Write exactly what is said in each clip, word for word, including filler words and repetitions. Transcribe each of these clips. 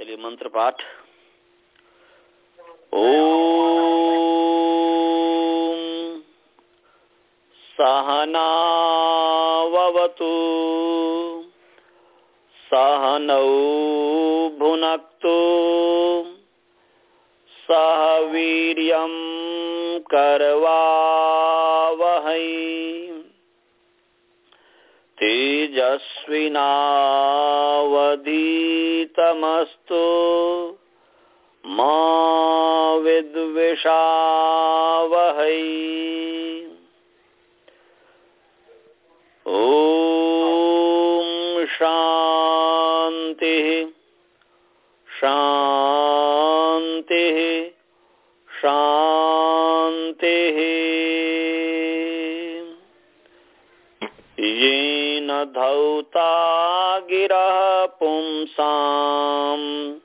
चलिए मंत्र पाठ। ओम सहनावतु सहनौ भुनक्तु सह वीर्यं करवावहै तेजस्विनावधीतमस्तु मा विद्विषावहै। ओम शांति शांति शांति। येन धौता गिरः पुंसां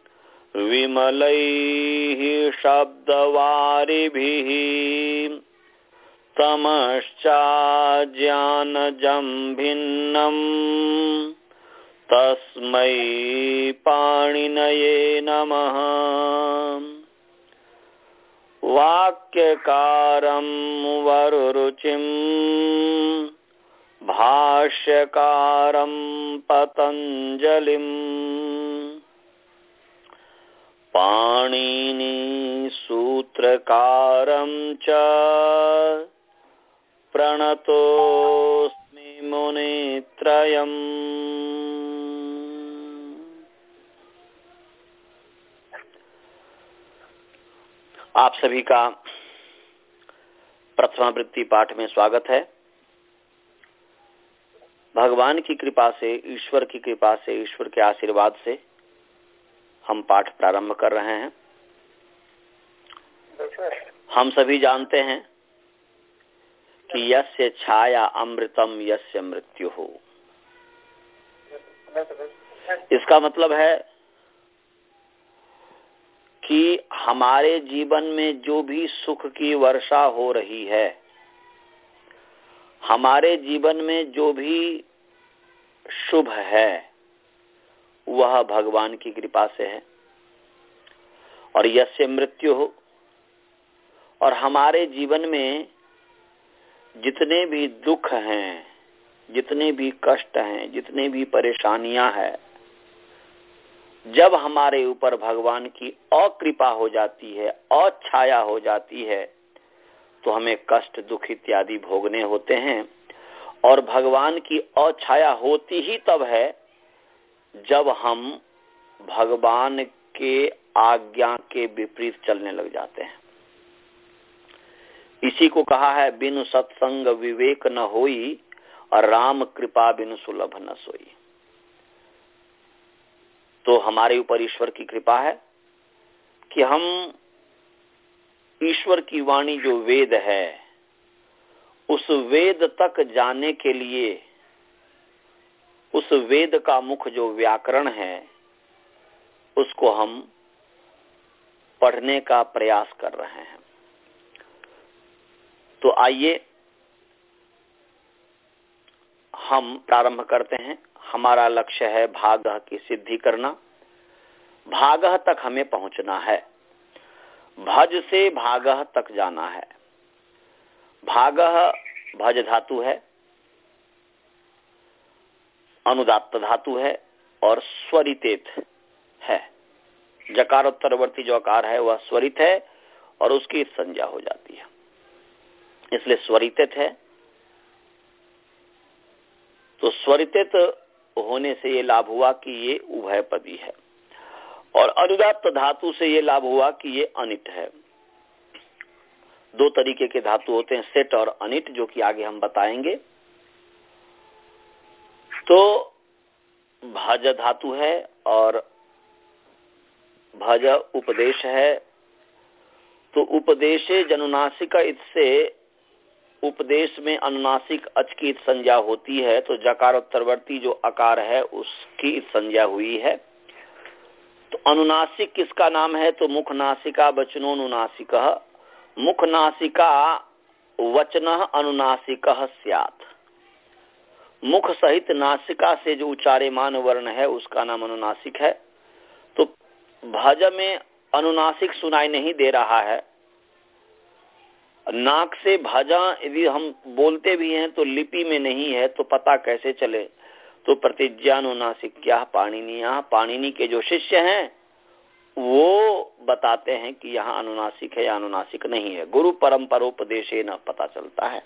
विमलैः शब्दवारिभिः तमश्चाज्ञानजं भिन्नं तस्मै पाणिनये नमः। वाक्यकारं वरुरुचिं भाष्यकारं पतञ्जलिं पाणिनि सूत्रकारं च प्रणतोस्मि मुनित्रयम्। आप सभी का प्रथमावृत्ति पाठ में स्वागत है। भगवान की कृपा से, ईश्वर की कृपा से, ईश्वर के आशीर्वाद से हम पाठ प्रारंभ कर रहे हैं। हम सभी जानते हैं कि यस्य छाया अमृतम यस्य मृत्यु हो। इसका मतलब है कि हमारे जीवन में जो भी सुख की वर्षा हो रही है, हमारे जीवन में जो भी शुभ है, वह भगवान की कृपा से है। और यस्य मृत्यु हो, और हमारे जीवन में जितने भी दुख हैं, जितने भी कष्ट हैं, जितने भी परेशानियां हैं, जब हमारे ऊपर भगवान की अकृपा हो जाती है, अछाया हो जाती है, तो हमें कष्ट, दुख इत्यादि भोगने होते हैं। और भगवान की अछाया होती ही तब है जब हम भगवान के आज्ञा के विपरीत चलने लग जाते हैं। इसी को कहा है बिनु सत्संग विवेक न होई, और राम कृपा बिनु सुलभ न सोई। तो हमारे ऊपर ईश्वर की कृपा है कि हम ईश्वर की वाणी जो वेद है, उस वेद तक जाने के लिए, उस वेद का मुख जो व्याकरण है, उसको हम पढ़ने का प्रयास कर रहे हैं। तो आइए हम प्रारंभ करते हैं। हमारा लक्ष्य है भागः की सिद्धि करना। भागः तक हमें पहुंचना है, भज से भागः तक जाना है। भागः भज धातु है, अनुदात्त धातु है और स्वरितेत है। जकारोत्तरवर्ती जो आकार है वह स्वरित है और उसकी संज्ञा हो जाती है, इसलिए स्वरितेत है। तो स्वरितेत होने से ये लाभ हुआ कि ये उभयपदी है, और अनुदात्त धातु से ये लाभ हुआ कि ये अनिट है। दो तरीके के धातु होते हैं, सेट और अनिट, जो कि आगे हम बताएंगे। तो भज धातु है और भज उपदेश है। तो उपदेशे जनुनासिक इससे उपदेश में अनुनासिक अच की संज्ञा होती है, तो जकारोत्तरवर्ती जो आकार है उसकी संज्ञा हुई है। तो अनुनासिक किसका नाम है? तो मुख नासिका वचनोनुनासिक। मुख नासिका वचन अनुनासिक स्यात्। मुख सहित नासिका से जो उच्चार्यमान वर्ण है उसका नाम अनुनासिक है। तो भज में अनुनासिक सुनाई नहीं दे रहा है। नाक से भजा यदि हम बोलते भी हैं तो लिपि में नहीं है, तो पता कैसे चले? तो प्रतिज्ञानुनासिक क्या पाणिनि, यहाँ पाणिनि के जो शिष्य हैं वो बताते हैं कि यहाँ अनुनासिक है या अनुनासिक नहीं है। गुरु परंपरोपदेशे न पता चलता है।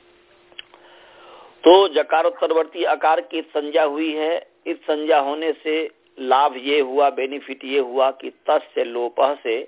तो जकारोत्तरवर्ती आकार की संज्ञा हुई है। इस संज्ञा होने से लाभ ये हुआ, बेनिफिट ये हुआ कि तस्य लोपः से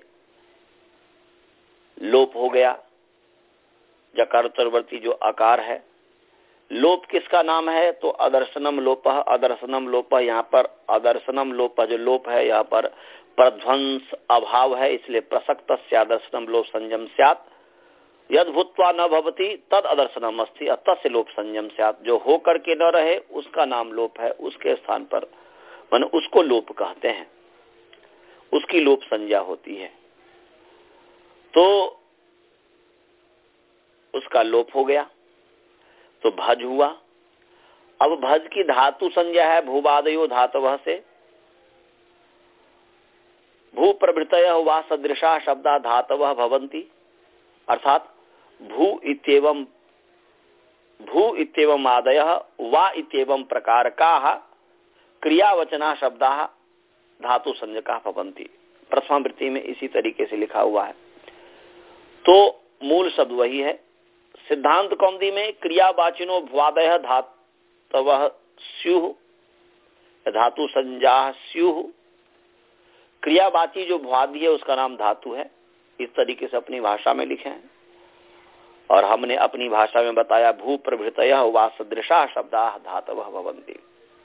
लोप हो गया। जकारोत्तरवर्ती जो आकार है, लोप किसका नाम है? तो अदर्शनम लोपः। अदर्शनम लोपः, यहाँ पर अदर्शनम लोपः जो लोप है, यहाँ पर प्रध्वंस अभाव है, इसलिए प्रसक्तस्य अदर्शनम लोप संयम स्यात्। यद भूत्वा न भवति तद अदर्शनम अस्ति तस्य लोप संयम स्यात्। जो हो करके न रहे उसका नाम लोप है, उसके स्थान पर माने उसको लोप कहते हैं, उसकी लोप संज्ञा होती है। तो उसका लोप हो गया तो भज हुआ। अब भज की धातु संज्ञा है भूवादयो धातवः से। भू प्रभृतयः वा सदृशा शब्दा धातवः भवन्ति, अर्थात भू इत्येवं भू इत्येवं आदयः वा इत्येवं प्रकारकाः क्रियावचना शब्दाः धातु संज्ञकाः भवन्ति। प्रथम वृत्ति में इसी तरीके से लिखा हुआ है। तो मूल शब्द वही है। सिद्धांत कौमुदी में क्रियावाचिनो भ्वादयः धातवः स्युः, धातु संज्ञाः स्युः। क्रियावाची जो भ्वादि है उसका नाम धातु है। इस तरीके से अपनी भाषा में लिखे हैं और हमने अपनी भाषा में बताया भू प्रभृतयः वा सदृशा शब्दाः धातवः भवन्ति।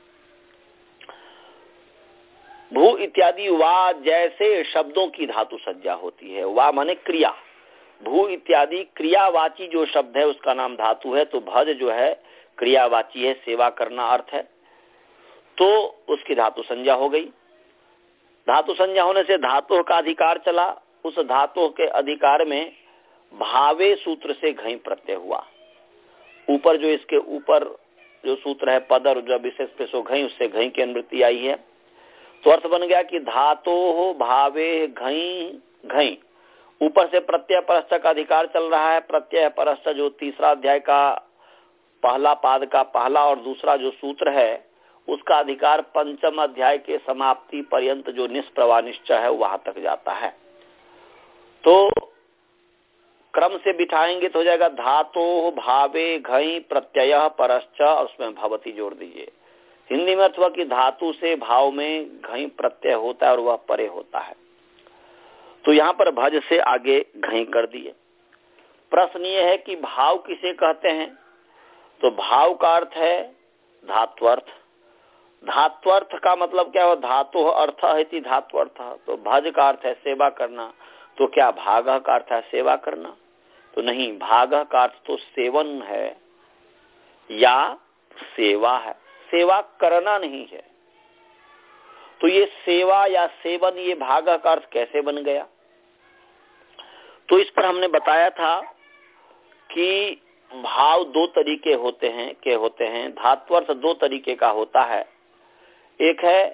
भू इत्यादि वा जैसे शब्दों की धातु संज्ञा होती है। वा माने क्रिया। भू इत्यादि क्रियावाची जो शब्द है उसका नाम धातु है। तो भज जो है क्रियावाची है, सेवा करना अर्थ है, तो उसकी धातु संज्ञा हो गई। धातु संज्ञा होने से धातु का अधिकार चला। उस धातु के अधिकार में भावे सूत्र से घई प्रत्यय हुआ। ऊपर जो इसके ऊपर जो सूत्र है पद और जो विशेष पे सो घई, उससे घई की अनुवृत्ति आई है। तो अर्थ बन गया कि धातोः भावे घई घई। ऊपर से प्रत्यय परश्च का अधिकार चल रहा है। प्रत्यय परश्च जो तीसरा अध्याय का पहला पाद का पहला और दूसरा जो सूत्र है उसका अधिकार पंचम अध्याय के समाप्ति पर्यंत जो निष्प्रवाह निश्चय है वहां तक जाता है। तो क्रम से बिठाएंगे तो हो जाएगा धातोः भावे घई प्रत्यय परश्च, उसमें भवती जोड़ दीजिए। हिंदी में अर्थ हुआ कि धातु से भाव में घई प्रत्यय होता है और वह परे होता है। तो यहाँ पर भज से आगे घई कर दिए। प्रश्न ये है कि भाव किसे कहते हैं? तो भाव का अर्थ है धात्वर्थ। धात्वर्थ का मतलब क्या हो? धातु अर्थ है धात्वर्थ। तो भज का अर्थ है सेवा करना। तो क्या भाग का अर्थ है सेवा करना? तो नहीं, भाग का अर्थ तो सेवन है या सेवा है, सेवा करना नहीं है। तो ये सेवा या सेवन, ये भाग का अर्थ कैसे बन गया? तो इस पर हमने बताया था कि भाव दो तरीके होते हैं के होते हैं धात्वर्थ दो तरीके का होता है। एक है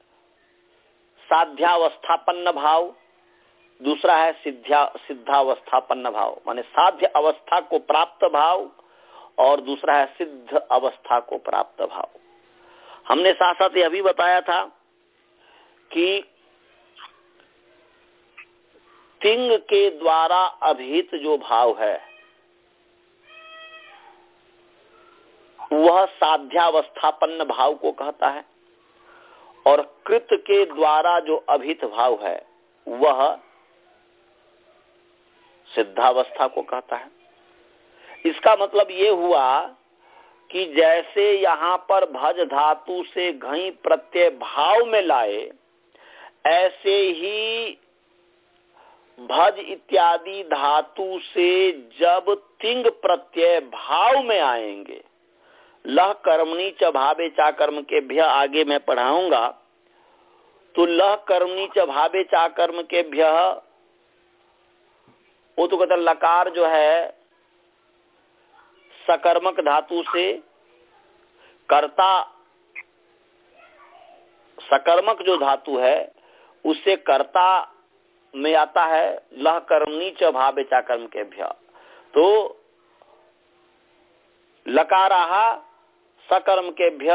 साध्यावस्थापन्न भाव, दूसरा है सिद्ध्या सिद्धावस्थापन्न भाव, माने साध्य अवस्था को प्राप्त भाव, और दूसरा है सिद्ध अवस्था को प्राप्त भाव। हमने साथ साथ यह भी बताया था कि तिंग के द्वारा अभिहित जो भाव है वह साध्यावस्थापन्न भाव को कहता है, और कृत के द्वारा जो अभिहित भाव है वह सिद्धावस्था को कहता है। इसका मतलब ये हुआ कि जैसे यहाँ पर भज धातु से घई प्रत्यय भाव में लाए, ऐसे ही भज इत्यादि धातु से जब तिंग प्रत्यय भाव में आएंगे, लह कर्मणि च भावे चा कर्म के भ्य आगे मैं पढ़ाऊंगा, तो लह कर्मणि च भावे चा कर्म के भ्य, वो तो कहता लकार जो है सकर्मक धातु से कर्ता, सकर्मक जो धातु है उससे कर्ता में आता है लह कर्मणी च भावे चा कर्म के भ्य। तो लकाराः सकर्म के भ्य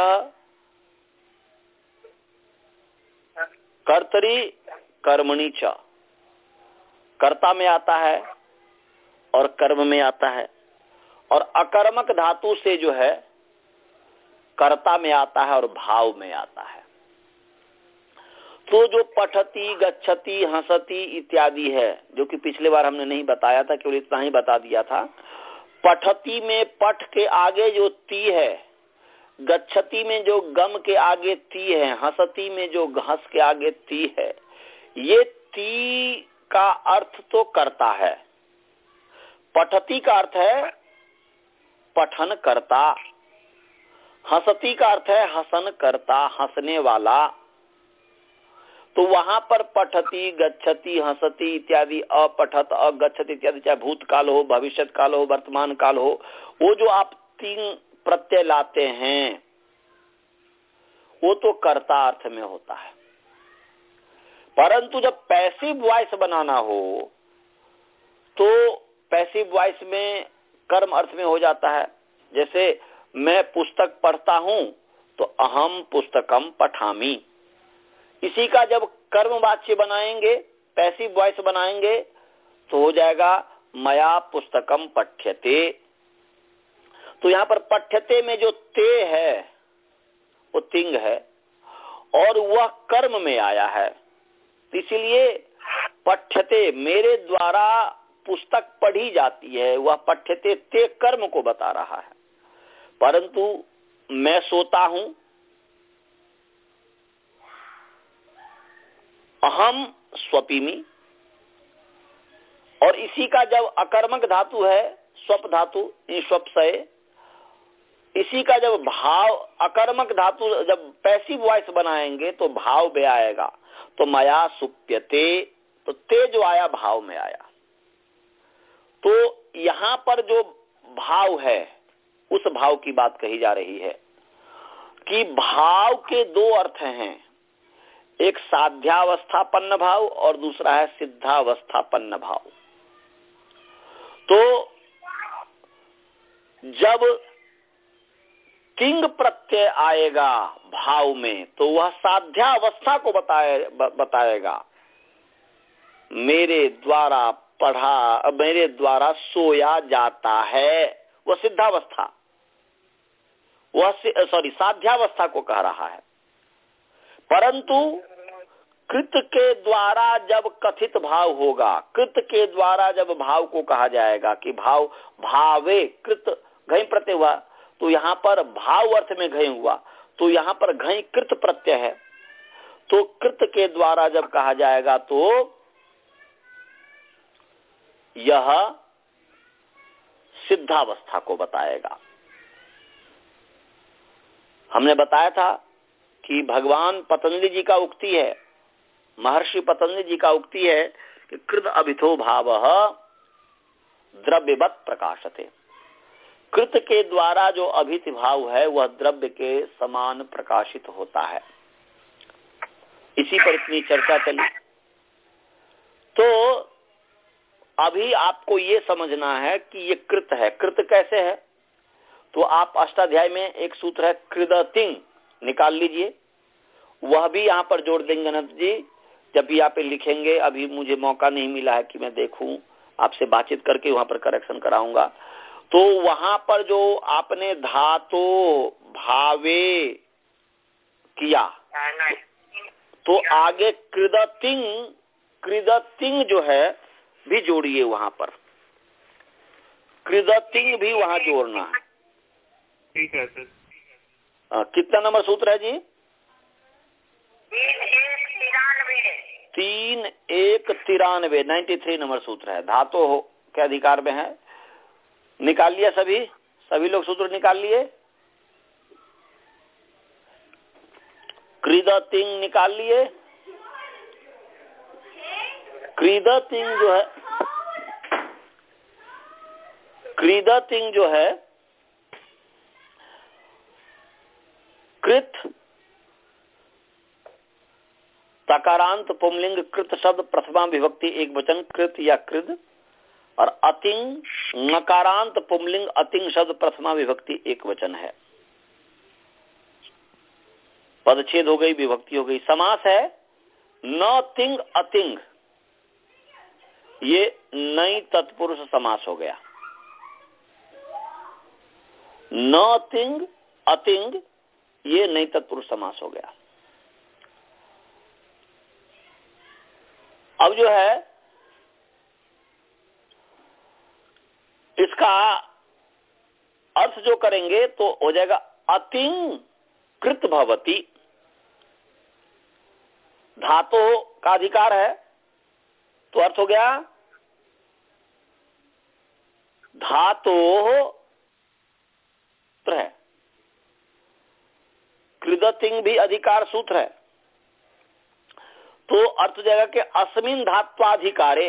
कर्तरी कर्मणि च, कर्ता में आता है और कर्म में आता है, और अकर्मक धातु से जो है कर्ता में आता है और भाव में आता है। तो जो पठती गच्छति हंसती इत्यादि है, जो कि पिछले बार हमने नहीं बताया था, केवल इतना ही बता दिया था। पठती में पठ के आगे जो ती है, गच्छति में जो गम के आगे ती है, हंसती में जो घस के आगे ती है, ये ती का अर्थ तो करता है। पठती का अर्थ है पठन करता, हंसती का अर्थ है हसन करता, हंसने वाला। तो वहां पर पठती गच्छति हंसती इत्यादि, अपठत अगच्छति इत्यादि, चाहे भूतकाल हो, भविष्यत काल हो, वर्तमान काल हो, वो जो आप तीन प्रत्यय लाते हैं वो तो कर्ता अर्थ में होता है। परंतु जब पैसिव वॉइस बनाना हो तो पैसिव वॉइस में कर्म अर्थ में हो जाता है। जैसे मैं पुस्तक पढ़ता हूं तो अहम पुस्तकम पठामि, इसी का जब कर्म वाच्य बनाएंगे, पैसिव वॉइस बनाएंगे, तो हो जाएगा मया पुस्तकम पठ्यते। तो यहाँ पर पठ्यते में जो ते है वो तिंग है और वह कर्म में आया है, इसलिए पठ्यते मेरे द्वारा पुस्तक पढ़ी जाती है, वह पठ्यते ते कर्म को बता रहा है। परंतु मैं सोता हूं, अहम स्वपिमी, और इसी का जब अकर्मक धातु है स्वप धातु, स्वप्सय, इसी का जब भाव अकर्मक धातु जब पैसिव वॉइस बनाएंगे तो भाव में आएगा। तो मया सुप्यते, तो ते जो आया भाव में आया। तो यहाँ पर जो भाव है उस भाव की बात कही जा रही है कि भाव के दो अर्थ हैं, एक साध्यावस्थापन्न भाव और दूसरा है सिद्धावस्थापन्न भाव। तो जब किंग प्रत्यय आएगा भाव में तो वह साध्यावस्था को बताए बताएगा। मेरे द्वारा पढ़ा, मेरे द्वारा सोया जाता है, वह सिद्धावस्था, वह सॉरी साध्यावस्था को कह रहा है। परंतु कृत के द्वारा जब कथित भाव होगा, कृत के द्वारा जब भाव को कहा जाएगा कि भाव भावे कृत घई प्रत्यय हुआ, तो यहाँ पर भाव अर्थ में घई हुआ, तो यहाँ पर घई कृत प्रत्यय है। तो कृत के द्वारा जब कहा जाएगा तो यह सिद्धावस्था को बताएगा। हमने बताया था कि भगवान पतंजलि जी का उक्ति है, महर्षि पतंजलि जी का उक्ति है कि कृत अभितो भावः द्रव्यवत् प्रकाशते। कृत के द्वारा जो अभित भाव है वह द्रव्य के समान प्रकाशित होता है। इसी पर इतनी चर्चा चली। तो अभी आपको ये समझना है कि ये कृत है। कृत कैसे है? तो आप अष्टाध्याय में एक सूत्र है कृदतिंग, निकाल लीजिए, वह भी यहाँ पर जोड़ देंगे अनंत जी। जब भी आप लिखेंगे, अभी मुझे मौका नहीं मिला है कि मैं देखूं, आपसे बातचीत करके वहां पर करेक्शन कराऊंगा। तो वहां पर जो आपने धातो भावे किया तो आगे कृदतिंग, कृदतिंग जो है भी जोड़िए, वहां पर कृदतिंग भी वहां जोड़ना है। ठीक है सर। आ, कितना नंबर सूत्र है जी? तीन एक तिरानवे, नाइन्टी थ्री नंबर सूत्र है। धातु हो के अधिकार में है। निकाल लिया सभी सभी लोग सूत्र निकाल लिए? कृदतिंग निकाल लिए? कृदतिंग जो है, कृदतिंग जो है कृत तकारांत पुंलिंग कृत शब्द प्रथमा विभक्ति एक वचन कृत या कृद, और अतिंग नकारांत पुंलिंग अतिंग शब्द प्रथमा विभक्ति एक वचन है। पदच्छेद हो गई, विभक्ति हो गई। समास है न तिंग अतिंग, ये नई तत्पुरुष समास हो गया। न तिंग अतिंग ये नई तत्पुरुष समास हो गया। अब जो है इसका अर्थ जो करेंगे तो हो जाएगा अतिंग कृत भवति। धातु का अधिकार है तो अर्थ हो गया धातु है। कृदतिंग भी अधिकार सूत्र है तो अर्थ हो जाएगा कि अस्मिन धात्वाधिकारे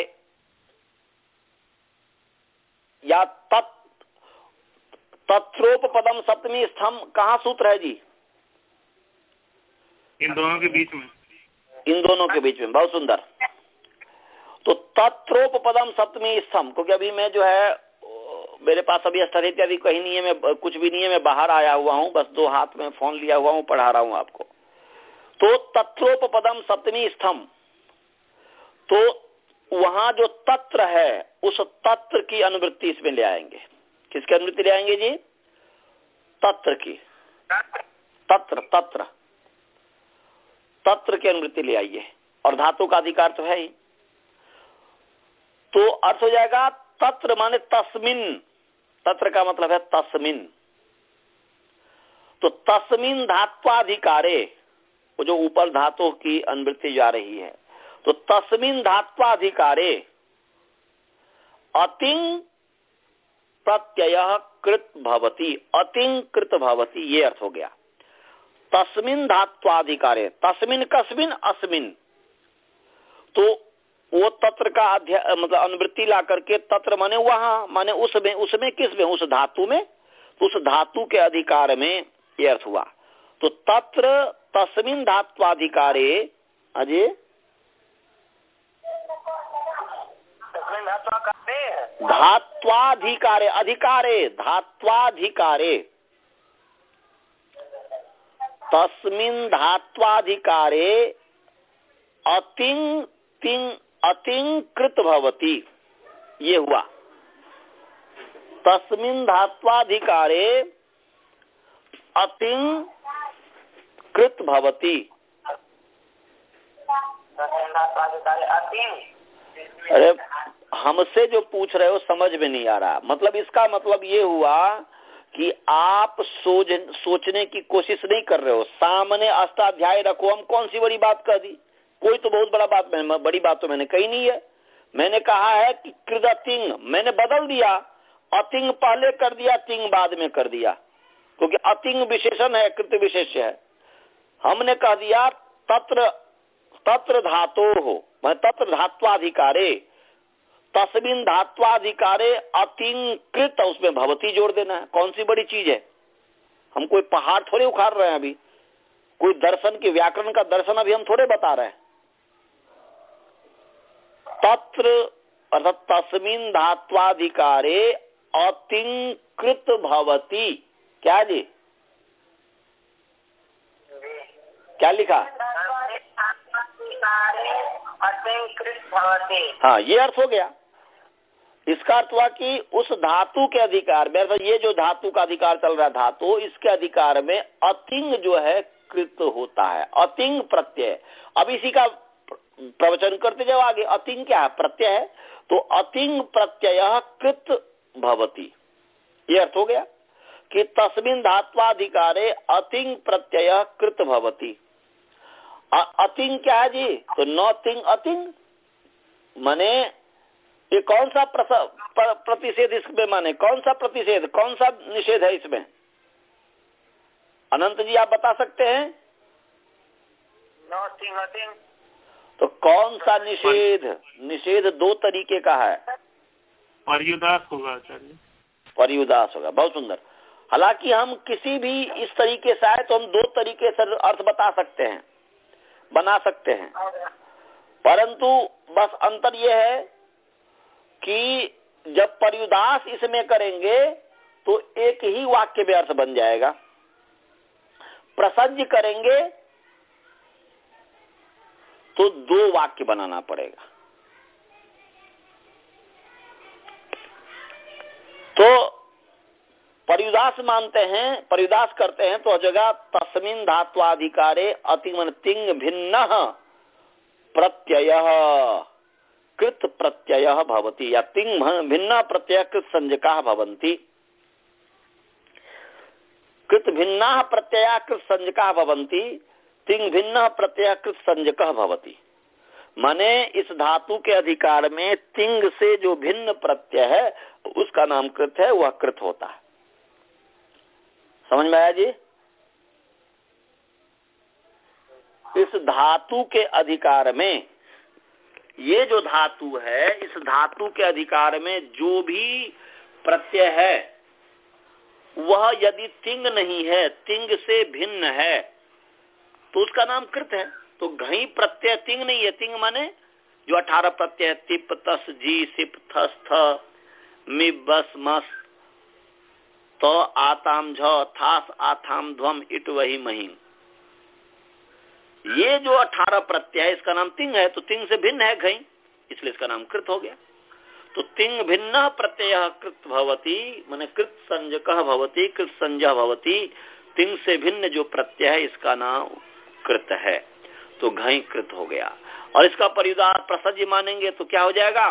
या तत् तत्रोपपदम सप्तमी स्तंभ कहाँ सूत्र है जी? इन दोनों के बीच में। इन दोनों के बीच में, बहुत सुंदर। तो तत्रोपपदम सप्तमी स्तंभ, क्योंकि अभी मैं जो है मेरे पास अभी अष्टाध्यायी इत्यादि कहीं नहीं है, मैं कुछ भी नहीं है, मैं बाहर आया हुआ हूँ, बस दो हाथ में फोन लिया हुआ हूँ, पढ़ा रहा हूँ आपको। तो तत्रोपपदम सप्तमी स्तंभ, तो वहां जो तत्र है उस तत्र की अनुवृत्ति इसमें ले आएंगे। किसकी अनुवृत्ति ले आएंगे जी? तत्र की। तत्र तत्र तत्र की अनुवृत्ति ले आइए, और धातु का अधिकार तो है ही। तो अर्थ हो जाएगा तत्र माने तस्मिन, तत्र का मतलब है तस्मिन। तो तस्मिन धात्वाधिकारे, वो जो ऊपर धातु की अनुवृत्ति जा रही है, तो तस्मिन धात्वाधिकारे अतिंग प्रत्यय कृत भवति, अतिंग कृत भवति, ये अर्थ हो गया। तस्मिन धात्वाधिकारे, तस्मिन कस्मिन अस्मिन, तो वो तत्र का अध्याय मतलब अनुवृत्ति ला करके तत्र माने वहां, माने उसमें, उसमें किसमें? उस धातु में, तो उस धातु के अधिकार में ये अर्थ हुआ। तो तत्र तस्मिन धात्वाधिकारे, अजय धात्वाधिकारे, अधिकारे धात्वाधिकारे, तस्मिन धात्वाधिकारे अतिंग तिंग अतिंग कृत भवति, ये हुआ। तस्मिन धात्वाधिकारे अतिंग कृत भवति। अरे हमसे जो पूछ रहे हो समझ में नहीं आ रहा। मतलब इसका मतलब ये हुआ कि आप सोच सोचने की कोशिश नहीं कर रहे हो। सामने अष्टाध्याय रखो, हम कौन सी बड़ी बात कर दी? कोई तो बहुत बड़ा बात, मैंने बड़ी बात तो मैंने कही नहीं है। मैंने कहा है कि कृदतिंग मैंने बदल दिया, अतिंग पहले कर दिया, तिंग बाद में कर दिया, क्योंकि अतिंग विशेषण है, कृत विशेष्य है। हमने कह दिया तत्र तत्र धातो हो, तत्र धात्वाधिकारे, तस्मिन धात्वाधिकारे अतिंग कृत, उसमें भवती जोड़ देना है। कौन सी बड़ी चीज है? हम कोई पहाड़ थोड़े उखाड़ रहे हैं, अभी कोई दर्शन की व्याकरण का दर्शन अभी हम थोड़े बता रहे हैं। तत्र अर्थात तस्मिन धात्वाधिकारे अतिंग कृत भवती, क्या जी? क्या लिखा? हाँ, ये अर्थ हो गया। इसका अर्थ हुआ कि उस धातु के अधिकार में, ये जो धातु का अधिकार चल रहा है धातु, इसके अधिकार में अतिंग जो है कृत होता है, अतिंग प्रत्यय। अब इसी का प्रवचन करते जाओ आगे। अतिंग क्या है? प्रत्यय है, तो अतिंग प्रत्यय कृत भवति, ये अर्थ हो गया कि तस्मिन धात्वाधिकारे अतिंग प्रत्यय कृत भवति। अतिंग क्या है जी? तो न तिंग अतिंग, माने ये कौन सा प्रतिषेध इसमें, माने कौन सा प्रतिषेध, कौन सा निषेध है इसमें? अनंत जी आप बता सकते हैं? न तिंग अतिंग। तो कौन सा निषेध? निषेध दो तरीके का है। पर्युदास होगा आचार्य, पर्युदास होगा। बहुत सुंदर। हालांकि हम किसी भी इस तरीके से आए तो हम दो तरीके से अर्थ बता सकते हैं। बना सकते हैं, परंतु बस अंतर यह है कि जब पर्युदास इसमें करेंगे तो एक ही वाक्य व्यर्थ बन जाएगा, प्रसज्य करेंगे तो दो वाक्य बनाना पड़ेगा। तो पर्युदास मानते हैं, पर्युदास करते हैं तो जगह तस्मिन् धात्वाधिकारे अतिमन तिंग भिन्न प्रत्यय कृत प्रत्यय भवति या तिंग भिन्न प्रत्यय कृत संज्ञका भवन्ति। कृत भिन्ना प्रत्यय कृत संज्ञका भवन्ति, तिंग भिन्न प्रत्यय कृत संज्ञकः भवति। माने इस धातु के अधिकार में तिंग से जो भिन्न प्रत्यय है उसका नाम कृत है, वह कृत होता है। समझ में आया जी? इस धातु के अधिकार में, ये जो धातु है, इस धातु के अधिकार में जो भी प्रत्यय है वह यदि तिंग नहीं है, तिंग से भिन्न है, तो उसका नाम कृत है। तो घई प्रत्यय तिंग नहीं है। तिंग माने जो अठारह प्रत्यय, तिप तस जी सिप थस थ मि बस मस तो आताम झ थास आथाम ध्वम इट वही महीन, ये जो अठारह प्रत्यय इसका नाम तिंग है। तो तिंग से भिन्न है घई, इसलिए इसका नाम कृत हो गया। तो तिंग भिन्न प्रत्यय कृत भवति, माने कृत संज्ञकः भवति, कृत संज्ञा भवति। तिंग से भिन्न जो प्रत्यय है इसका नाम कृत है, तो घई कृत हो गया। और इसका पर्युदास प्रसज्य मानेंगे तो क्या हो जाएगा?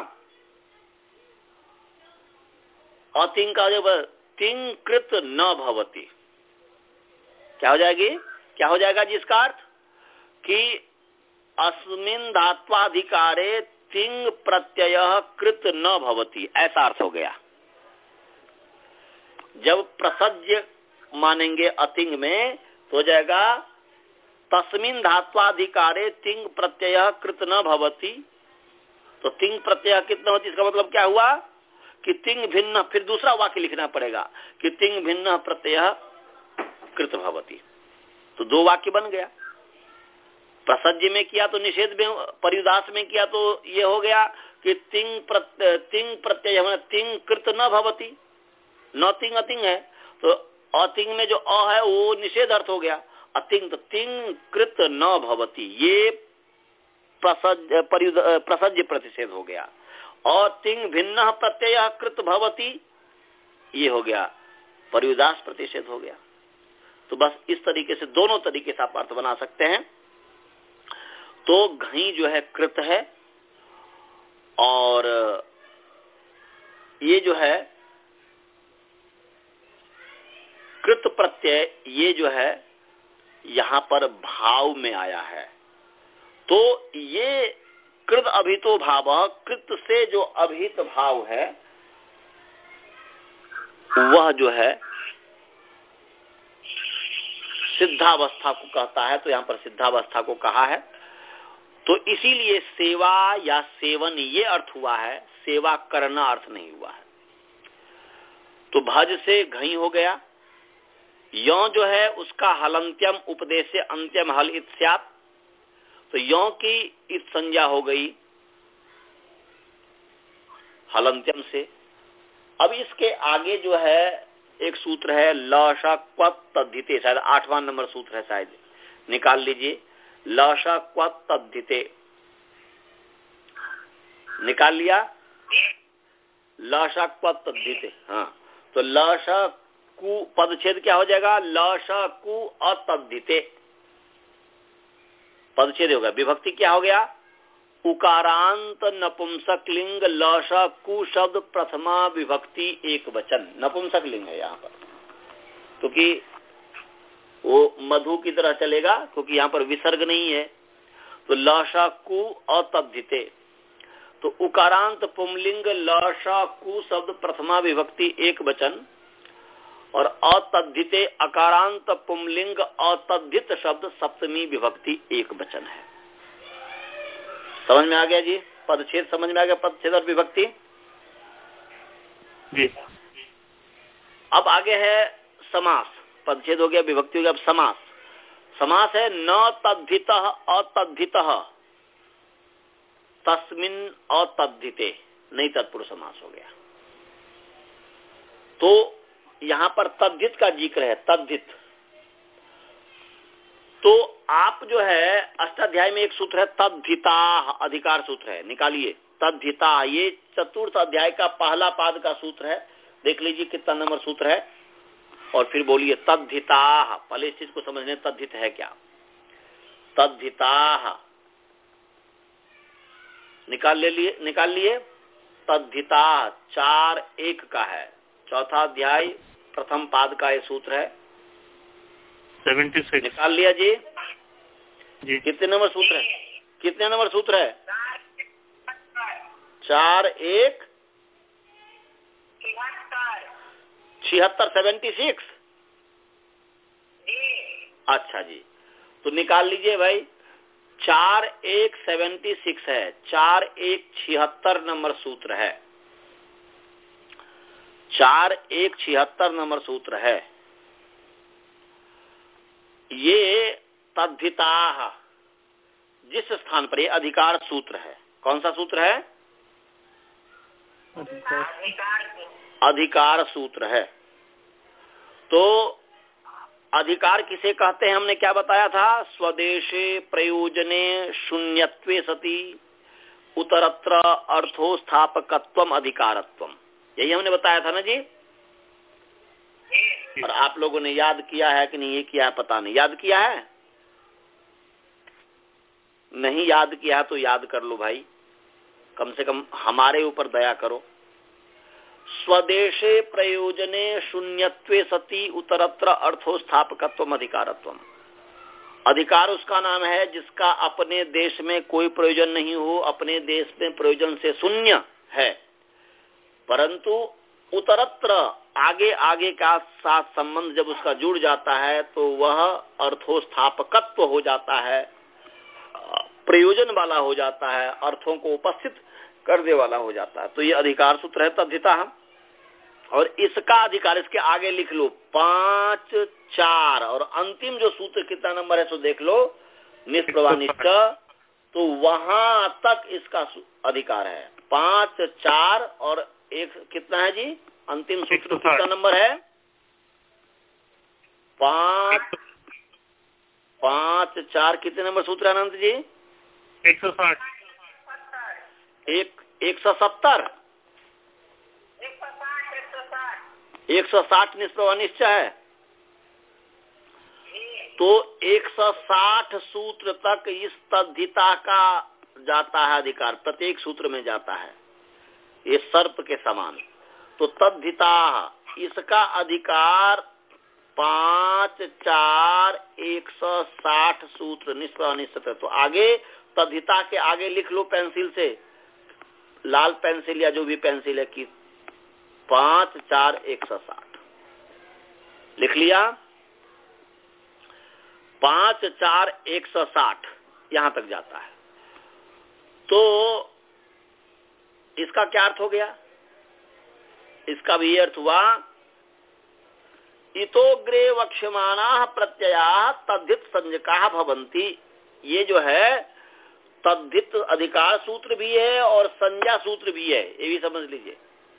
अतिंग का जब तिंग कृत न भवति, क्या हो जाएगी? क्या हो जाएगा जिसका अर्थ कि अस्मिन् धात्वाधिकारे तिंग प्रत्यय कृत न भवति, ऐसा अर्थ हो गया। जब प्रसज्य मानेंगे अतिंग में तो हो जाएगा तस्मिन् धात्वाधिकारे तिंग प्रत्यय कृत न भवति। तो तिंग प्रत्यय कृत न होती, इसका मतलब क्या हुआ कि तिंग भिन्न, फिर दूसरा वाक्य लिखना पड़ेगा कि तिंग भिन्न प्रत्यय कृत भवति। तो दो वाक्य बन गया। प्रसज्य में किया तो निषेध में, पर्युदास में किया तो ये हो गया कि तिंग प्रत्यय तिंग प्रत्यय तिंग कृत न भवति, न तिंग अतिंग है। तो अतिंग में जो अ है वो निषेध अर्थ हो गया। अतिंग तो तिंग कृत न भवति, ये प्रसज्य प्रसज्य प्रतिषेध हो गया। और तिंग भिन्न प्रत्यय कृत भवति, ये हो गया पर्युदास प्रतिषेध हो गया। तो बस इस तरीके से दोनों तरीके से आप अर्थ बना सकते हैं। तो घई जो है कृत है, और ये जो है कृत प्रत्यय, ये जो है यहाँ पर भाव में आया है। तो ये कृत अभितो भाव, कृत से जो अभित भाव है वह जो है सिद्धावस्था को कहता है। तो यहाँ पर सिद्धावस्था को कहा है। तो इसीलिए सेवा या सेवन ये अर्थ हुआ है, सेवा करना अर्थ नहीं हुआ है। तो भज से घई हो गया। यों जो है उसका हलंत्यम उपदेश से अंत्यम हल इत स्यात्, तो यों की इत संज्ञा हो गई हलंत्यम से। अब इसके आगे जो है एक सूत्र है लशक्वत तद्धिते, शायद आठवां नंबर सूत्र है, शायद निकाल लीजिए। लशक्वत तद्धिते निकाल लिया, लशक्वत तद्धिते। हाँ, तो लशकु पदच्छेद क्या हो जाएगा? लशकु अतद्धिते पदच्छेद होगा। विभक्ति क्या हो गया? उकारांत नपुंसक लिंग लशकु शब्द प्रथमा विभक्ति एक वचन, नपुंसक लिंग है यहाँ पर, क्योंकि तो वो मधु की तरह चलेगा क्योंकि यहाँ पर विसर्ग नहीं है। तो लशकु अतद्धिते, तो उकारांत पुंलिंग लशकु शब्द प्रथमा विभक्ति एक वचन, और अतद्धिते अकारांत पुंलिंग अतद्धित शब्द सप्तमी विभक्ति एक वचन है। समझ में आ गया जी? पदच्छेद समझ में आ गया? पदच्छेद और विभक्ति जी। अब आगे है समास। पदच्छेद हो गया, विभक्ति हो गया, अब समास। समास है न तद्धितः अतद्धितः तस्मिन् अतद्धिते, नहीं तत्पुरुष समास हो गया। तो यहां पर तद्धित का जिक्र है, तद्धित। तो आप जो है अष्टाध्याय में एक सूत्र है तद्धिता, अधिकार सूत्र है, निकालिए तद्धिता। ये चतुर्थ अध्याय का पहला पाद का सूत्र है, देख लीजिए कितना नंबर सूत्र है और फिर बोलिए तद्धिता। पहले इस चीज को समझने तद्धित है क्या। तद्धिता निकाल ले लिए निकाल लिए तद्धिता चार एक का है, चौथा अध्याय प्रथम पाद का ये सूत्र है। छिहत्तर निकाल लिया जी, जी। कितने नंबर सूत्र है, कितने नंबर सूत्र है। चार एक छिहत्तर सेवेंटी सिक्स। अच्छा जी, तो निकाल लीजिए भाई, चार एक सेवेंटी सिक्स है, चार एक छिहत्तर नंबर सूत्र है, चार एक छिहत्तर नंबर सूत्र है। ये तद्धिता जिस स्थान पर ये अधिकार सूत्र है, कौन सा सूत्र है, अधिकार सूत्र है। तो अधिकार किसे कहते हैं, हमने क्या बताया था, स्वदेशे प्रयोजने शून्यत्वे सति उत्तरत्र अर्थो स्थापकत्वम अधिकारत्वम, यही हमने बताया था ना जी। और आप लोगों ने याद किया है कि नहीं, ये किया है पता नहीं, याद किया है, नहीं याद किया है तो याद कर लो भाई, कम से कम हमारे ऊपर दया करो। स्वदेशे प्रयोजने शून्यत्वे सति उत्तरत्र अर्थो स्थापकत्वम अधिकारत्वम। अधिकार उसका नाम है जिसका अपने देश में कोई प्रयोजन नहीं हो, अपने देश में प्रयोजन से शून्य है, परंतु उत्तरत्र आगे आगे का साथ संबंध जब उसका जुड़ जाता है तो वह अर्थोस्थापकत्व हो जाता है, प्रयोजन वाला हो जाता है, अर्थों को उपस्थित करने वाला हो जाता है। तो ये अधिकार सूत्र है तद्धिता। और इसका अधिकार इसके आगे लिख लो पांच चार, और अंतिम जो सूत्र कितना नंबर है तो देख लो, निष्प्रवानिष्ठ, तो वहां तक इसका अधिकार है, पांच चार और एक कितना है जी, अंतिम सूत्र कितना नंबर है, पांच पांच चार कितने नंबर सूत्र है अनंत जी, एक सौ साठ एक एक सौ सत्तर एक सौ साठ निष्प्रवानिष्ठ है। तो एक सौ साठ सूत्र तक इस तद्धिता का जाता है अधिकार, प्रत्येक सूत्र में जाता है, ये सर्प के समान। तो तद्धिता इसका अधिकार पांच चार एक सौ साठ सूत्र निष्प्रवानिष्ठ। तो आगे तद्धिता के आगे लिख लो पेंसिल से, लाल पेंसिल या जो भी पेंसिल है, कि पांच चार एक सौ साठ लिख लिया, पांच चार एक सौ साठ यहां तक जाता है। तो इसका क्या अर्थ हो गया, इसका भी अर्थ हुआ इतोग्रे वक्ष्यमाणा प्रत्यया तद्धित संज्ञका भवन्ति। ये जो है तद्धित अधिकार सूत्र भी है और संज्ञा सूत्र भी है, ये भी समझ लीजिए।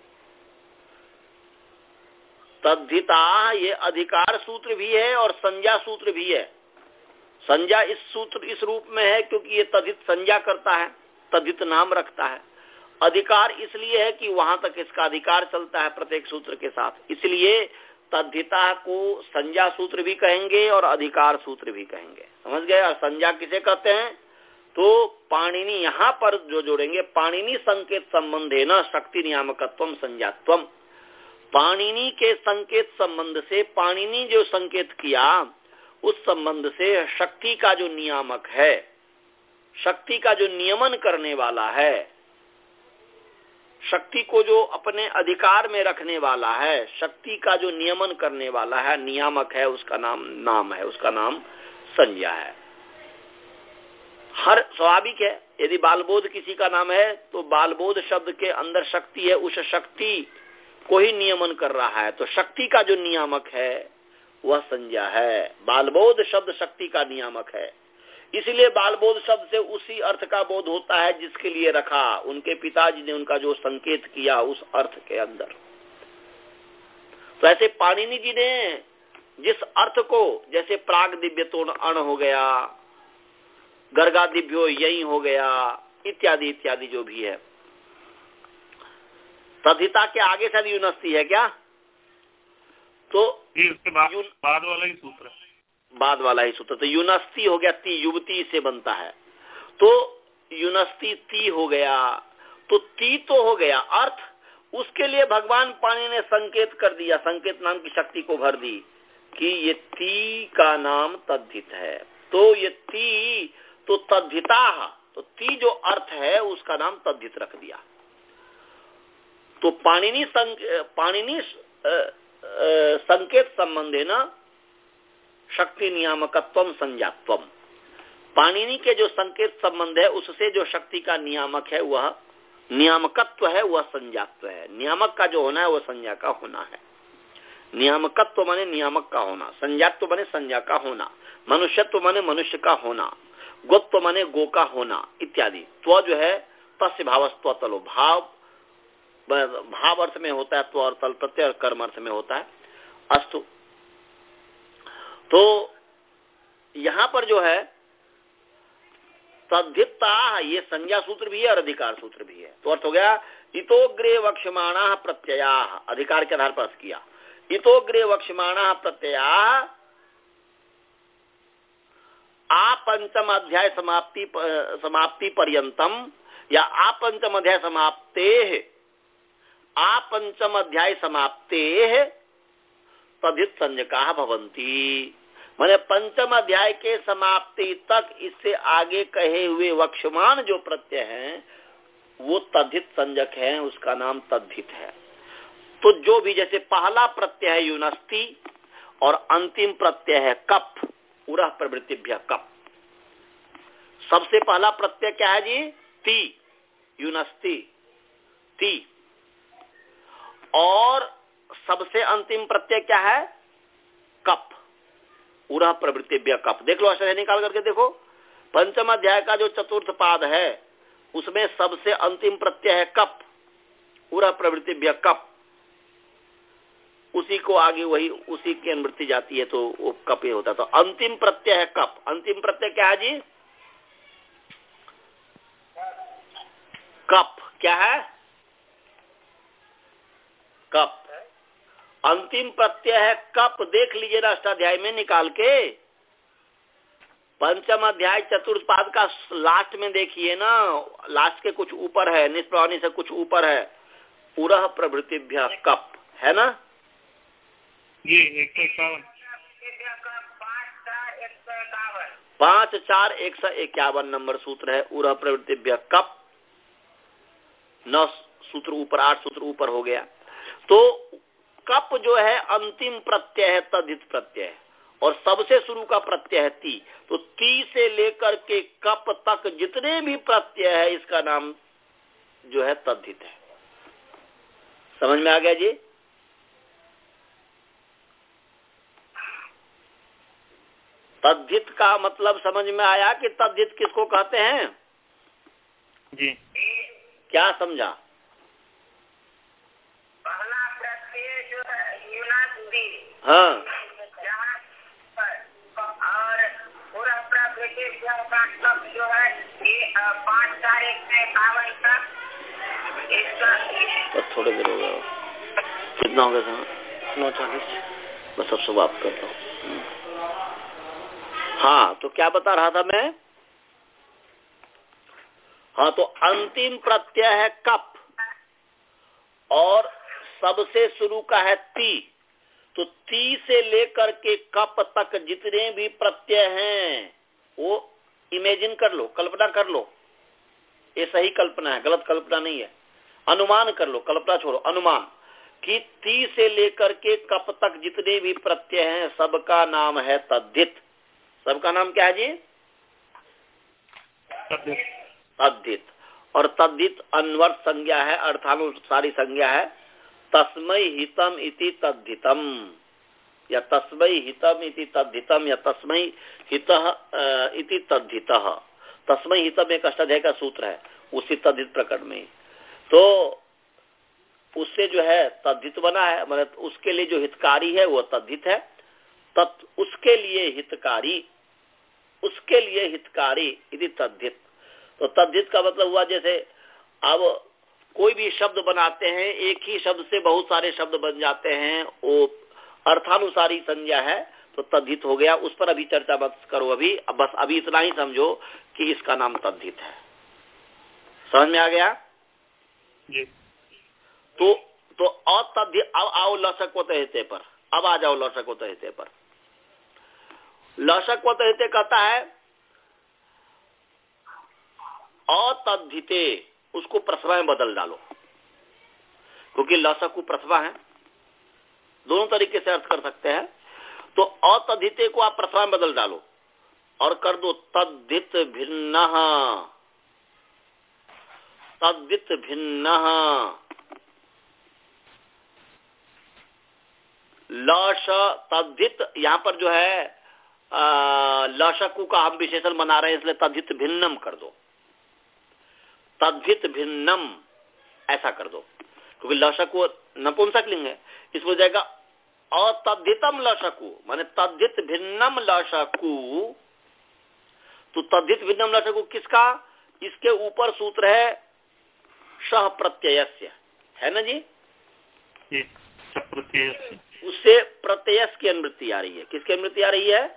तद्धिता ये अधिकार सूत्र भी है और संज्ञा सूत्र भी है। संज्ञा इस सूत्र इस रूप में है क्योंकि ये तद्धित संज्ञा करता है, तद्धित नाम रखता है। अधिकार इसलिए है कि वहां तक इसका अधिकार चलता है प्रत्येक सूत्र के साथ, इसलिए तद्धिता को संज्ञा सूत्र भी कहेंगे और अधिकार सूत्र भी कहेंगे, समझ गए। और संज्ञा किसे कहते हैं, तो पाणिनि यहाँ पर जो जोड़ेंगे, पाणिनि संकेत संबंधे न शक्ति नियामकत्वम संज्ञात्वम। पाणिनि के संकेत संबंध से, पाणिनि जो संकेत किया उस संबंध से शक्ति का जो नियामक है, शक्ति का जो नियमन करने वाला है, शक्ति को जो अपने अधिकार में रखने वाला है, शक्ति का जो नियमन करने वाला है, नियामक है, उसका नाम नाम है, उसका नाम संज्ञा है। हर स्वाभाविक है, यदि बालबोध किसी का नाम है तो बालबोध शब्द के अंदर शक्ति है, उस शक्ति को ही नियमन कर रहा है। तो शक्ति का जो नियामक है वह संज्ञा है। बालबोध शब्द शक्ति का नियामक है, इसलिए बालबोध शब्द से उसी अर्थ का बोध होता है जिसके लिए रखा। उनके पिताजी ने उनका जो संकेत किया उस अर्थ के अंदर। तो ऐसे पाणिनि जी ने जिस अर्थ को, जैसे प्राग दिव्य तो अण हो गया, गर्गा दिव्यो यही हो गया, इत्यादि इत्यादि जो भी है। तद्धिता के आगे शायद यूनस्ती है क्या? तो उसके बाद, बाद वाला ही सूत्र है। बाद वाला ही सूत्र। तो यूनस्ती हो गया, ती युवती से बनता है, तो यूनस्ती ती हो गया। तो ती तो हो गया अर्थ, उसके लिए भगवान पाणिनि ने संकेत कर दिया, संकेत नाम की शक्ति को भर दी कि ये ती का नाम तद्धित है। तो ये ती तो तद्धिता, तो ती जो अर्थ है उसका नाम तद्धित रख दिया। तो पाणिनि पाणिनि संकेत संबंधे न शक्ति नियामकत्वम संज्ञात्वम। पाणिनि के जो संकेत संबंध है उससे जो शक्ति का नियामक है वह नियामकत्व है, वह संज्ञात्व है। नियामक का जो होना है वह संज्ञा का होना है। नियामकत्व माने नियामक का होना, संज्ञात्व माने संज्ञा का होना, मनुष्यत्व माने मनुष्य का होना, गोत्व माने गो का होना इत्यादि। त्व जो है तस्य भावस्त्व तलो, भाव भाव अर्थ में होता है त्व और तल प्रत्यय, और कर्म अर्थ में होता है अस्तु। तो यहां पर जो है तद्धिता, ये संज्ञा सूत्र भी है और अधिकार सूत्र भी है। तो अर्थ हो गया इतोग्रे वक्ष्यमाणा प्रत्यया, अधिकार के आधार पर अर्थ किया। इतोग्रे वक्ष्यमाणा प्रत्यया आ पंचम अध्याय समाप्ति समाप्ति पर्यंतम, या आ पंचम अध्याय समाप्ते आ पंचम अध्याय समाप्ते तद्धित संज्ञका भवन्ति। माने पंचम अध्याय के समाप्ति तक इससे आगे कहे हुए वक्ष्यमाण जो प्रत्यय हैं वो तद्धित संज्ञक है, उसका नाम तद्धित है। तो जो भी, जैसे पहला प्रत्यय है यूनस्ति और अंतिम प्रत्यय है कप, उरह प्रवृत्तिभ्य कप। सबसे पहला प्रत्यय क्या है जी? ती, यूनस्ति ती। और सबसे अंतिम प्रत्यय क्या है? कप, उरह प्रवृत्तिभ्य कप। देख लो अक्षर निकाल करके देखो, पंचम अध्याय का जो चतुर्थ पाद है उसमें सबसे अंतिम प्रत्यय है कप, उरह प्रवृत्तिभ्य कप। उसी को आगे वही उसी की अनुवृत्ति जाती है तो वो कप ही होता है। तो अंतिम प्रत्यय है कप। अंतिम प्रत्यय क्या है जी? कप। क्या है? कप। अंतिम प्रत्यय है कप। देख लीजिए ना अष्टाध्याय में निकाल के, पंचम अध्याय चतुर्थ पाद का लास्ट में देखिए ना, लास्ट के कुछ ऊपर है, निष्प्रवानी से कुछ ऊपर है, उरह प्रवृत्तिभ्य कप, है ना? ये एक सौ इक्यावन पांच चार एक सौ इक्यावन नंबर सूत्र है, उरह प्रवृत्तिभ्य कप। नौ सूत्र ऊपर, आठ सूत्र ऊपर हो गया। तो कप जो है अंतिम प्रत्यय है, तद्धित प्रत्यय है, और सबसे शुरू का प्रत्यय है ती। तो ती से लेकर के कप तक जितने भी प्रत्यय है इसका नाम जो है तद्धित है। समझ में आ गया जी? तद्धित का मतलब समझ में आया कि तद्धित किसको कहते हैं जी? क्या समझा? पहला प्रत्यय जो है यूनास्ति, हाँ, और पूरा प्रत्यय का जो है ये पाँच चार एक से इक्यावन तक इसका। बस थोड़े देर हो गया, कितना हो गया? नौ चालीस। बस अब सब आप कर दो। हाँ, तो क्या बता रहा था मैं? हाँ, तो अंतिम प्रत्यय है कप और सबसे शुरू का है ती। तो ती से लेकर के कप तक जितने भी प्रत्यय हैं वो इमेजिन कर लो, कल्पना कर लो। ये सही कल्पना है, गलत कल्पना नहीं है। अनुमान कर लो, कल्पना छोड़ो, अनुमान कि ती से लेकर के कप तक जितने भी प्रत्यय हैं सबका नाम है तद्धित। सबका नाम क्या है जी? तद्धित। और तद्धित अन्वर्त संज्ञा है, अर्थानुसारी संज्ञा है। तस्मै हितम इति तद्धितम। या तस्मै हितम इति तद्धितम या तस्मै हितः इति तद्धितः। तस्मै हितम एक अष्टाध्याय का सूत्र है, उसी तद्धित प्रकरण में। तो उससे जो है तद्धित बना है, मतलब उसके लिए जो हितकारी है वो तद्धित है। तत् उसके लिए हितकारी, उसके लिए हितकारी इति तद्धित। तो तद्धित का मतलब हुआ जैसे अब कोई भी शब्द बनाते हैं, एक ही शब्द से बहुत सारे शब्द बन जाते हैं, वो अर्थानुसारी संज्ञा है, तो तद्धित हो गया। उस पर अभी चर्चा मत करो अभी, बस अभी इतना ही समझो कि इसका नाम तद्धित है। समझ में आ गया? जी। तो तो अतद्धित। अब आओ लसक हिते पर, अब आ जाओ लसक हिते पर। लसक हिते कहता है अतद्धिते, उसको प्रथमा में बदल डालो, क्योंकि लसक प्रथमा है, दोनों तरीके से अर्थ कर सकते हैं। तो अतद्धिते को आप प्रथमा में बदल डालो और कर दो तद्धित भिन्न, तद्धित भिन्न। लश तद्धित, यहाँ पर जो है लशकु का हम विशेषण बना रहे हैं, इसलिए तद्धित भिन्नम कर दो, तद्धित भिन्नम ऐसा कर दो, क्योंकि लशकु नपुंसकलिंग है। इसमें हो जाएगा अतद्धितम लशकु, माने तद्धित भिन्नम लशकु। तो तद्धित भिन्नम लशकु किसका? इसके ऊपर सूत्र है सह प्रत्ययस्य, है ना जी? प्रत्यय, उससे प्रत्ययस की अनुवृत्ति आ रही है। किसकी अनुवृत्ति आ रही है?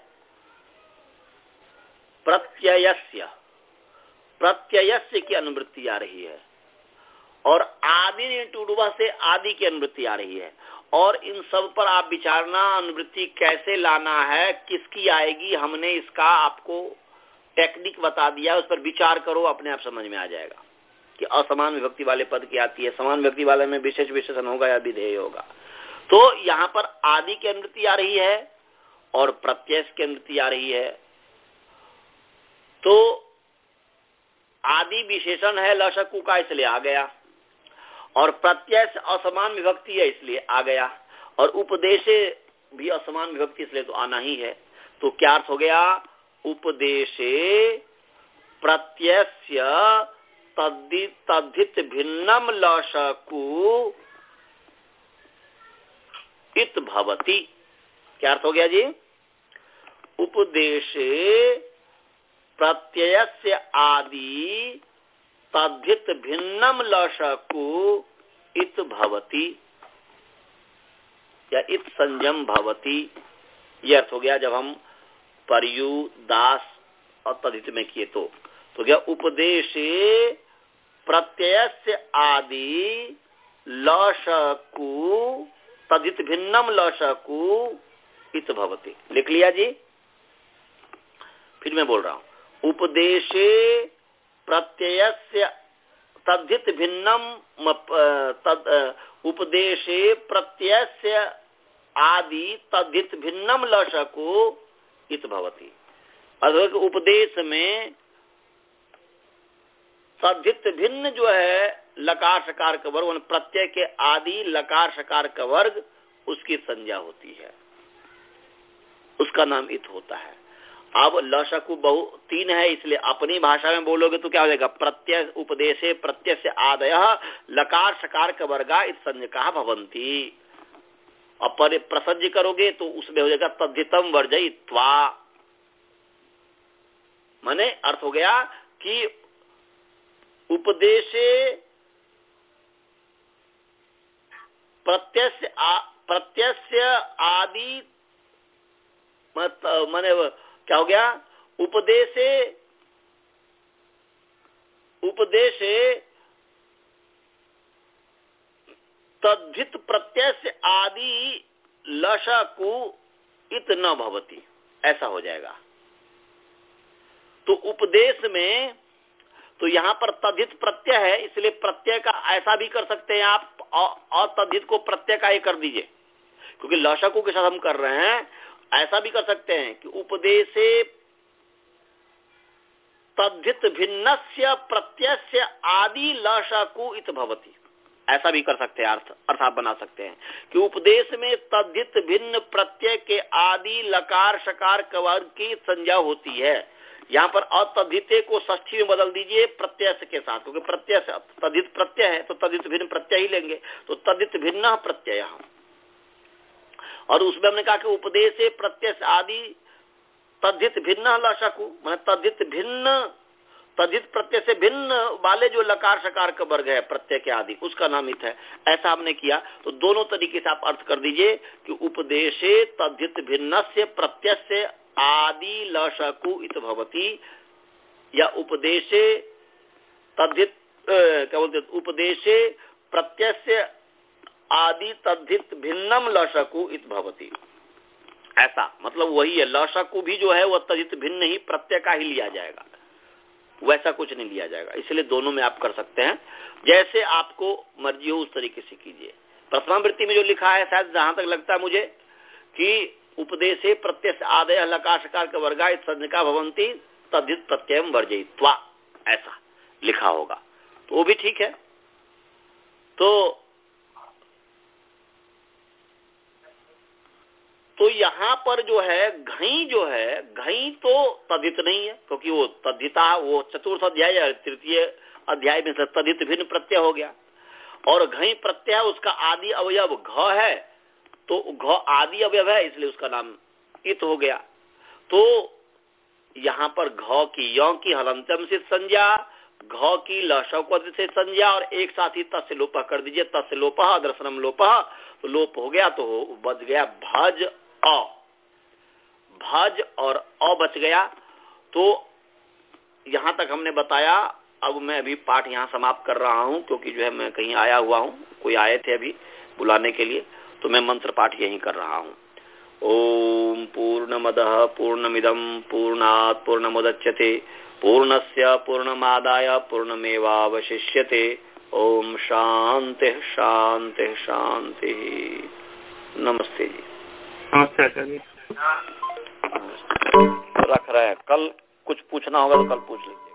प्रत्ययस्य, प्रत्ययस्य की अनुवृत्ति आ रही है। और आदि टूडवा से आदि की अनुवृत्ति आ रही है। और इन सब पर आप विचारना, अनुवृत्ति कैसे लाना है, किसकी आएगी, हमने इसका आपको टेक्निक बता दिया, उस पर विचार करो, अपने आप समझ में आ जाएगा कि असमान विभक्ति वाले पद की आती है, समान विभक्ति वाले में विशेष विशेषण होगा या विधेय होगा। तो यहाँ पर आदि की अनुवृत्ति आ रही है और प्रत्यय की अनुवृत्ति आ रही है। तो आदि विशेषण है लशकु का, इसलिए आ गया, और प्रत्यय असमान विभक्ति है इसलिए आ गया, और उपदेशे भी असमान विभक्ति इसलिए तो आना ही है। तो क्या अर्थ हो गया? उपदेशे प्रत्ययस्य तद्धित तद्धित भिन्नम लशकु इत भवति। क्या अर्थ हो गया जी? उपदेशे प्रत्ययस्य आदि तद्धित भिन्नम लशकु इत भवति या इत संयम भवति। यह अर्थ हो गया जब हम परयु दास और तद्धित में किए तो तो क्या? उपदेशे प्रत्ययस्य आदि लशकु तद्धित भिन्नम लशकु इत भवति। लिख लिया जी? फिर मैं बोल रहा हूं, उपदेशे प्रत्ययस्य तद्धित भिन्नम तद उपदेशे प्रत्ययस्य आदि तद्धित भिन्नम लशकु इत भवति। अर्थात उपदेश में तद्धित भिन्न जो है लकार शकार का वर्ग, प्रत्यय के आदि लकार शकार का वर्ग, उसकी संज्ञा होती है, उसका नाम इत होता है। अब लशकु बहु तीन है, इसलिए अपनी भाषा में बोलोगे तो क्या हो जाएगा? प्रत्यय उपदेशे प्रत्यय से आदयः लकार शकार का वर्गा इत संज्ञका भवन्ति। और प्रसज्य करोगे तो उसमें हो जाएगा तद्धितम वर्जयित्वा। माने अर्थ हो गया कि उपदेशे प्रत्यय प्रत्यय आदि माने क्या हो गया? उपदेशे उपदेशे तद्धित प्रत्यय आदि लशकु इत न भवति, ऐसा हो जाएगा। तो उपदेश में तो यहाँ पर तद्धित प्रत्यय है, इसलिए प्रत्यय का ऐसा भी कर सकते हैं आप, और तद्धित को प्रत्यय का ये कर दीजिए, क्योंकि लशकु के साथ हम कर रहे हैं। ऐसा भी कर सकते हैं कि उपदेशे तद्धित भिन्नस्य प्रत्ययस्य आदि लशकु इत भवति, ऐसा भी कर सकते हैं, अर्थ अर्थ आप बना सकते हैं कि उपदेश में तद्धित भिन्न प्रत्यय के आदि लकार शकार कवर्ग की संज्ञा होती है। यहाँ पर अतद्धिते को षष्ठी में बदल दीजिए प्रत्यय के साथ, क्योंकि प्रत्यय से तद्धित प्रत्यय है तो तद्धित भिन्न प्रत्यय ही लेंगे, तो तद्धित भिन्न प्रत्यय। और उसमें हमने कहा कि उपदेश प्रत्यय आदि तद्धित भिन्न लशकु, मैंने तद्धित भिन्न तद्धित प्रत्यय से भिन्न वाले जो लकार शकार का वर्ग है प्रत्यय के आदि, उसका नाम इत है। ऐसा हमने किया तो दोनों तरीके से आप अर्थ कर दीजिए कि उपदेशे तद्धित भिन्न से प्रत्यय से आदि लशकु इत भवति, या उपदेशे तद्धित क्या बोलते, उपदेशे प्रत्यय से आदि तद्धित भिन्नम लशकु इत भवति। ऐसा मतलब वही है, लशकु भी जो है वह तद्धित भिन्न ही प्रत्यय का ही लिया जाएगा, वैसा कुछ नहीं लिया जाएगा। इसलिए दोनों में आप कर सकते हैं, जैसे आपको मर्जी हो उस तरीके से कीजिए। प्रथमा वृत्ति में जो लिखा है, शायद जहां तक लगता है मुझे कि उपदेशे प्रत्यय आदय लकार शकार के वर्गा संज्ञा भवंती तद्धित प्रत्ययम वर्जयित्वा, ऐसा लिखा होगा, तो वो भी ठीक है। तो तो यहाँ पर जो है घई जो है, घई तो तद्धित नहीं है, क्योंकि वो तद्धिता वो चतुर्थ अध्याय या तृतीय अध्याय में से तद्धित भिन्न प्रत्यय हो गया, और घई प्रत्यय उसका आदि अवयव घ है, तो घ आदि अवयव है इसलिए उसका नाम इत हो गया। तो यहाँ पर घ की यौ की हलंत्यम से संज्ञा, घ की लशौ से संज्ञा, और एक साथ ही तस्य लोप कर दीजिए, तस्य लोप दर्शनम लोप, तो लोप हो गया, तो बच गया भज अ, भज और अ बच गया। तो यहाँ तक हमने बताया। अब मैं अभी पाठ यहाँ समाप्त कर रहा हूँ, क्योंकि जो है मैं कहीं आया हुआ हूँ, कोई आए थे अभी बुलाने के लिए, तो मैं मंत्र पाठ यहीं कर रहा हूँ। ओम पूर्णमदः पूर्णमिदं पूर्णात् पूर्णमुदच्यते पूर्णस्य पूर्णमादाय पूर्णमेवावशिष्यते। ओम शांति शांति शांति। नमस्ते जी। नमस्ते जी। रख रहे हैं, कल कुछ पूछना होगा तो कल पूछ लेंगे।